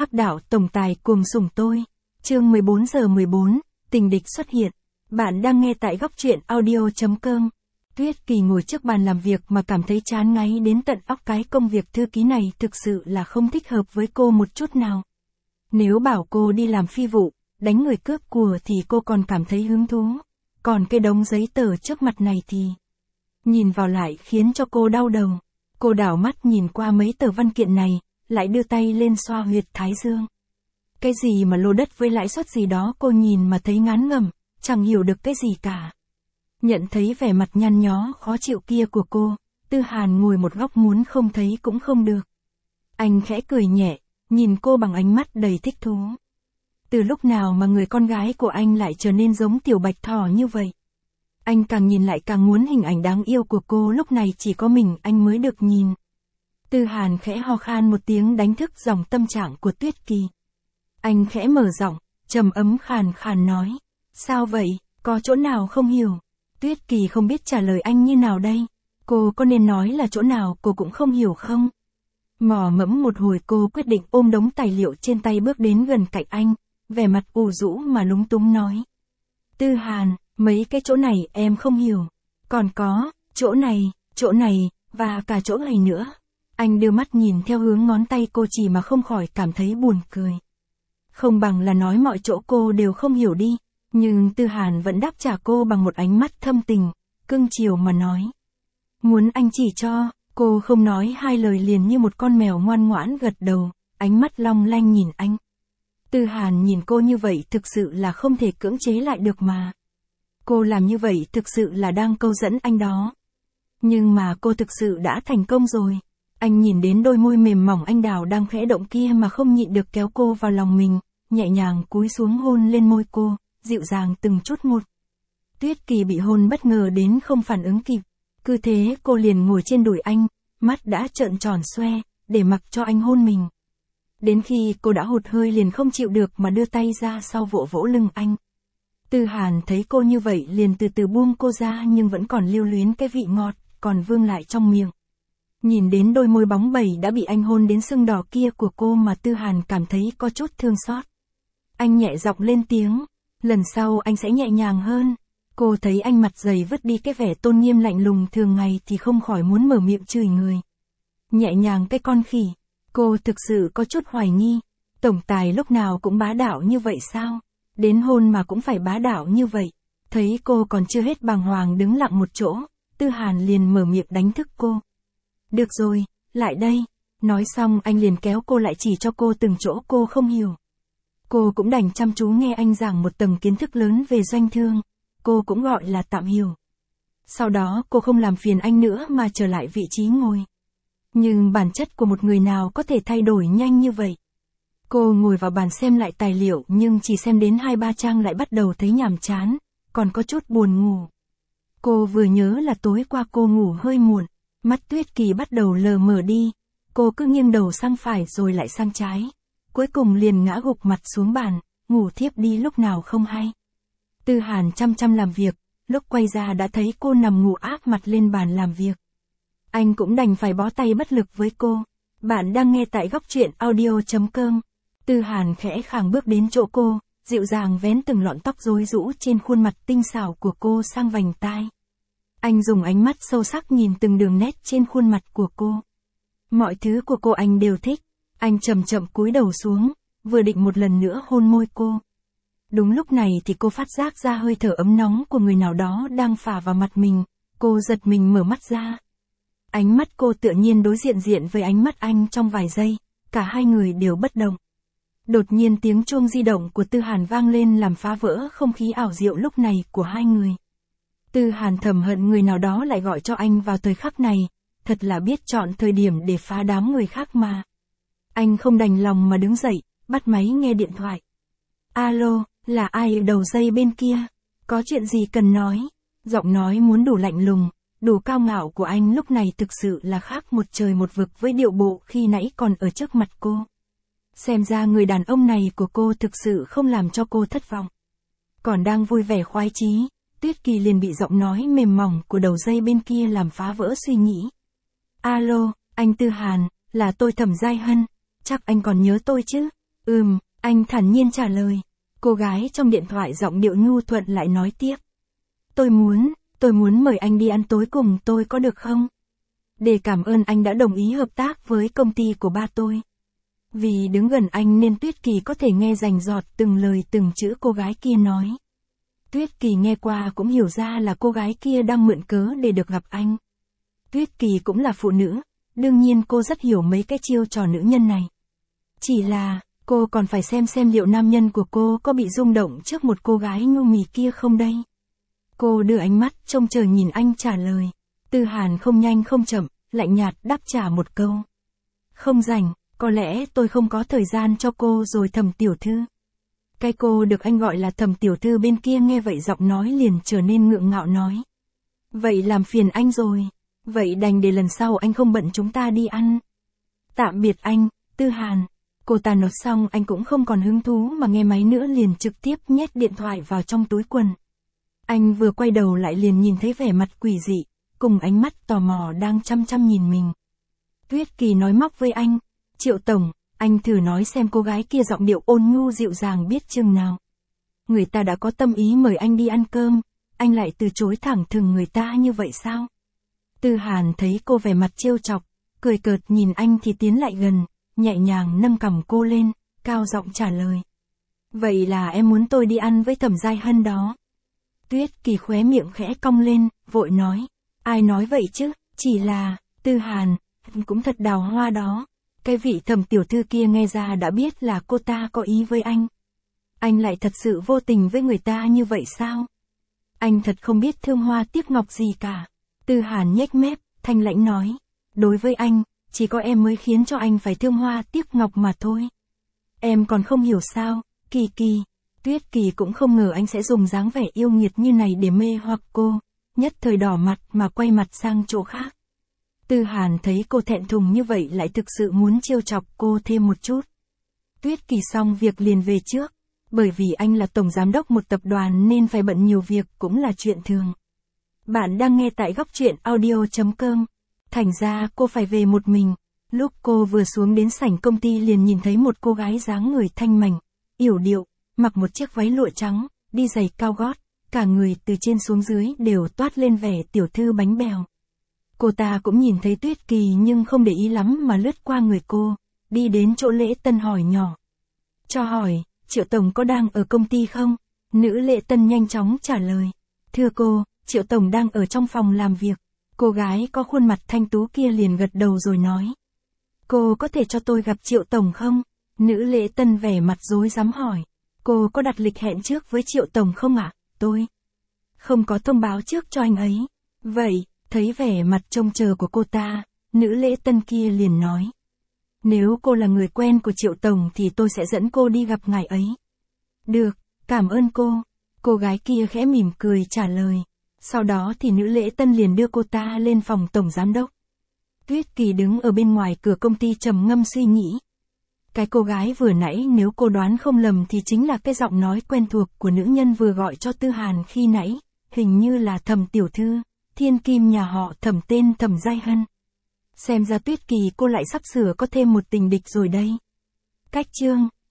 Hắc đạo tổng tài cuồng sủng tôi. Chương 14/14, tình địch xuất hiện. Bạn đang nghe tại góc truyện audio.com. Tuyết Kỳ ngồi trước bàn làm việc mà cảm thấy chán ngấy đến tận óc. Cái công việc thư ký này thực sự là không thích hợp với cô một chút nào. Nếu bảo cô đi làm phi vụ, đánh người cướp của thì cô còn cảm thấy hứng thú. Còn cái đống giấy tờ trước mặt này thì nhìn vào lại khiến cho cô đau đầu. Cô đảo mắt nhìn qua mấy tờ văn kiện này, lại đưa tay lên xoa huyệt thái dương. Cái gì mà lô đất với lãi suất gì đó cô nhìn mà thấy ngán ngẩm, chẳng hiểu được cái gì cả. Nhận thấy vẻ mặt nhăn nhó khó chịu kia của cô, Tư Hàn ngồi một góc muốn không thấy cũng không được. Anh khẽ cười nhẹ, nhìn cô bằng ánh mắt đầy thích thú. Từ lúc nào mà người con gái của anh lại trở nên giống tiểu bạch thỏ như vậy? Anh càng nhìn lại càng muốn hình ảnh đáng yêu của cô lúc này chỉ có mình anh mới được nhìn. Tư Hàn khẽ ho khan một tiếng đánh thức dòng tâm trạng của Tuyết Kỳ. Anh khẽ mở giọng, trầm ấm khàn khàn nói. Sao vậy, có chỗ nào không hiểu? Tuyết Kỳ không biết trả lời anh như nào đây. Cô có nên nói là chỗ nào cô cũng không hiểu không? Mò mẫm một hồi cô quyết định ôm đống tài liệu trên tay bước đến gần cạnh anh, vẻ mặt ủ rũ mà lúng túng nói. Tư Hàn, mấy cái chỗ này em không hiểu. Còn có, chỗ này, và cả chỗ này nữa. Anh đưa mắt nhìn theo hướng ngón tay cô chỉ mà không khỏi cảm thấy buồn cười. Không bằng là nói mọi chỗ cô đều không hiểu đi. Nhưng Tư Hàn vẫn đáp trả cô bằng một ánh mắt thâm tình, cưng chiều mà nói. Muốn anh chỉ cho, cô không nói hai lời liền như một con mèo ngoan ngoãn gật đầu, ánh mắt long lanh nhìn anh. Tư Hàn nhìn cô như vậy thực sự là không thể cưỡng chế lại được mà. Cô làm như vậy thực sự là đang câu dẫn anh đó. Nhưng mà cô thực sự đã thành công rồi. Anh nhìn đến đôi môi mềm mỏng anh đào đang khẽ động kia mà không nhịn được kéo cô vào lòng mình, nhẹ nhàng cúi xuống hôn lên môi cô, dịu dàng từng chút một. Tuyết Kỳ bị hôn bất ngờ đến không phản ứng kịp. Cứ thế cô liền ngồi trên đùi anh, mắt đã trợn tròn xoe, để mặc cho anh hôn mình. Đến khi cô đã hụt hơi liền không chịu được mà đưa tay ra sau vỗ vỗ lưng anh. Tư Hàn thấy cô như vậy liền từ từ buông cô ra nhưng vẫn còn lưu luyến cái vị ngọt, còn vương lại trong miệng. Nhìn đến đôi môi bóng bẩy đã bị anh hôn đến sưng đỏ kia của cô mà Tư Hàn cảm thấy có chút thương xót. Anh nhẹ giọng lên tiếng, lần sau anh sẽ nhẹ nhàng hơn. Cô thấy anh mặt dày vứt đi cái vẻ tôn nghiêm lạnh lùng thường ngày thì không khỏi muốn mở miệng chửi người. Nhẹ nhàng cái con khỉ, cô thực sự có chút hoài nghi, tổng tài lúc nào cũng bá đạo như vậy sao? Đến hôn mà cũng phải bá đạo như vậy. Thấy cô còn chưa hết bàng hoàng đứng lặng một chỗ, Tư Hàn liền mở miệng đánh thức cô. Được rồi, lại đây. Nói xong anh liền kéo cô lại chỉ cho cô từng chỗ cô không hiểu. Cô cũng đành chăm chú nghe anh giảng một tầng kiến thức lớn về doanh thương. Cô cũng gọi là tạm hiểu. Sau đó cô không làm phiền anh nữa mà trở lại vị trí ngồi. Nhưng bản chất của một người nào có thể thay đổi nhanh như vậy? Cô ngồi vào bàn xem lại tài liệu nhưng chỉ xem đến 2-3 trang lại bắt đầu thấy nhàm chán, còn có chút buồn ngủ. Cô vừa nhớ là tối qua cô ngủ hơi muộn, mắt Tuyết Kỳ bắt đầu lờ mờ đi, cô cứ nghiêng đầu sang phải rồi lại sang trái, cuối cùng liền ngã gục mặt xuống bàn, ngủ thiếp đi lúc nào không hay. Tư Hàn chăm chăm làm việc, lúc quay ra đã thấy cô nằm ngủ áp mặt lên bàn làm việc. Anh cũng đành phải bó tay bất lực với cô. Bạn đang nghe tại góc truyện audio.com. Tư Hàn khẽ khàng bước đến chỗ cô, dịu dàng vén từng lọn tóc rối rũ trên khuôn mặt tinh xảo của cô sang vành tai. Anh dùng ánh mắt sâu sắc nhìn từng đường nét trên khuôn mặt của cô. Mọi thứ của cô anh đều thích. Anh chậm chậm cúi đầu xuống, vừa định một lần nữa hôn môi cô. Đúng lúc này thì cô phát giác ra hơi thở ấm nóng của người nào đó đang phả vào mặt mình. Cô giật mình mở mắt ra. Ánh mắt cô tự nhiên đối diện với ánh mắt anh trong vài giây, cả hai người đều bất động. Đột nhiên tiếng chuông di động của Tư Hàn vang lên làm phá vỡ không khí ảo diệu lúc này của hai người. Tư Hàn thầm hận người nào đó lại gọi cho anh vào thời khắc này, thật là biết chọn thời điểm để phá đám người khác mà. Anh không đành lòng mà đứng dậy, bắt máy nghe điện thoại. Alo, là ai ở đầu dây bên kia? Có chuyện gì cần nói? Giọng nói muốn đủ lạnh lùng, đủ cao ngạo của anh lúc này thực sự là khác một trời một vực với điệu bộ khi nãy còn ở trước mặt cô. Xem ra người đàn ông này của cô thực sự không làm cho cô thất vọng. Còn đang vui vẻ khoái chí, Tuyết Kỳ liền bị giọng nói mềm mỏng của đầu dây bên kia làm phá vỡ suy nghĩ. Alo, anh Tư Hàn, là tôi Thẩm Giai Hân, chắc anh còn nhớ tôi chứ? Anh thản nhiên trả lời. Cô gái trong điện thoại giọng điệu nhu thuận lại nói tiếp. Tôi muốn mời anh đi ăn tối cùng tôi có được không? Để cảm ơn anh đã đồng ý hợp tác với công ty của ba tôi. Vì đứng gần anh nên Tuyết Kỳ có thể nghe rành rọt từng lời từng chữ cô gái kia nói. Tuyết Kỳ nghe qua cũng hiểu ra là cô gái kia đang mượn cớ để được gặp anh. Tuyết Kỳ cũng là phụ nữ, đương nhiên cô rất hiểu mấy cái chiêu trò nữ nhân này. Chỉ là, cô còn phải xem liệu nam nhân của cô có bị rung động trước một cô gái ngu mì kia không đây. Cô đưa ánh mắt trông chờ nhìn anh trả lời. Tư Hàn không nhanh không chậm, lạnh nhạt đáp trả một câu. Không rảnh, có lẽ tôi không có thời gian cho cô rồi Thẩm tiểu thư. Cái cô được anh gọi là Thẩm tiểu thư bên kia nghe vậy giọng nói liền trở nên ngượng ngạo nói. Vậy làm phiền anh rồi, vậy đành để lần sau anh không bận chúng ta đi ăn. Tạm biệt anh, Tư Hàn. Cô ta nói xong anh cũng không còn hứng thú mà nghe máy nữa liền trực tiếp nhét điện thoại vào trong túi quần. Anh vừa quay đầu lại liền nhìn thấy vẻ mặt quỷ dị, cùng ánh mắt tò mò đang chăm chăm nhìn mình. Tuyết Kỳ nói móc với anh, Triệu Tổng, anh thử nói xem cô gái kia giọng điệu ôn nhu dịu dàng biết chừng nào. Người ta đã có tâm ý mời anh đi ăn cơm, anh lại từ chối thẳng thừng người ta như vậy sao? Tư Hàn thấy cô vẻ mặt trêu chọc, cười cợt nhìn anh thì tiến lại gần, nhẹ nhàng nâng cằm cô lên, cao giọng trả lời. Vậy là em muốn tôi đi ăn với Thẩm Giai Hân đó. Tuyết Kỳ khóe miệng khẽ cong lên, vội nói. Ai nói vậy chứ, chỉ là, Tư Hàn, cũng thật đào hoa đó. Cái vị Thẩm tiểu thư kia nghe ra đã biết là cô ta có ý với anh. Anh lại thật sự vô tình với người ta như vậy sao? Anh thật không biết thương hoa tiếc ngọc gì cả. Tư Hàn nhếch mép, thanh lãnh nói. Đối với anh, chỉ có em mới khiến cho anh phải thương hoa tiếc ngọc mà thôi. Em còn không hiểu sao, Kỳ Kỳ. Tuyết Kỳ cũng không ngờ anh sẽ dùng dáng vẻ yêu nghiệt như này để mê hoặc cô, nhất thời đỏ mặt mà quay mặt sang chỗ khác. Tư Hàn thấy cô thẹn thùng như vậy lại thực sự muốn trêu chọc cô thêm một chút. Tuyết Kỳ xong việc liền về trước, bởi vì anh là tổng giám đốc một tập đoàn nên phải bận nhiều việc cũng là chuyện thường. Bạn đang nghe tại góc truyện audio.com. Thành ra cô phải về một mình. Lúc cô vừa xuống đến sảnh công ty liền nhìn thấy một cô gái dáng người thanh mảnh, yểu điệu, mặc một chiếc váy lụa trắng, đi giày cao gót, cả người từ trên xuống dưới đều toát lên vẻ tiểu thư bánh bèo. Cô ta cũng nhìn thấy Tuyết Kỳ nhưng không để ý lắm mà lướt qua người cô, đi đến chỗ Lễ Tân hỏi nhỏ. Cho hỏi, Triệu Tổng có đang ở công ty không? Nữ Lễ Tân nhanh chóng trả lời. Thưa cô, Triệu Tổng đang ở trong phòng làm việc. Cô gái có khuôn mặt thanh tú kia liền gật đầu rồi nói. Cô có thể cho tôi gặp Triệu Tổng không? Nữ Lễ Tân vẻ mặt rối rắm hỏi. Cô có đặt lịch hẹn trước với Triệu Tổng không ạ? Tôi không có thông báo trước cho anh ấy. Vậy, thấy vẻ mặt trông chờ của cô ta, nữ Lễ Tân kia liền nói. Nếu cô là người quen của Triệu Tổng thì tôi sẽ dẫn cô đi gặp ngài ấy. Được, cảm ơn cô. Cô gái kia khẽ mỉm cười trả lời. Sau đó thì nữ Lễ Tân liền đưa cô ta lên phòng tổng giám đốc. Tuyết Kỳ đứng ở bên ngoài cửa công ty trầm ngâm suy nghĩ. Cái cô gái vừa nãy nếu cô đoán không lầm thì chính là cái giọng nói quen thuộc của nữ nhân vừa gọi cho Tư Hàn khi nãy, hình như là Thẩm tiểu thư, thiên kim nhà họ Thẩm tên Thẩm Giai Hân. Xem ra Tuyết Kỳ cô lại sắp sửa có thêm một tình địch rồi đây. Cách chương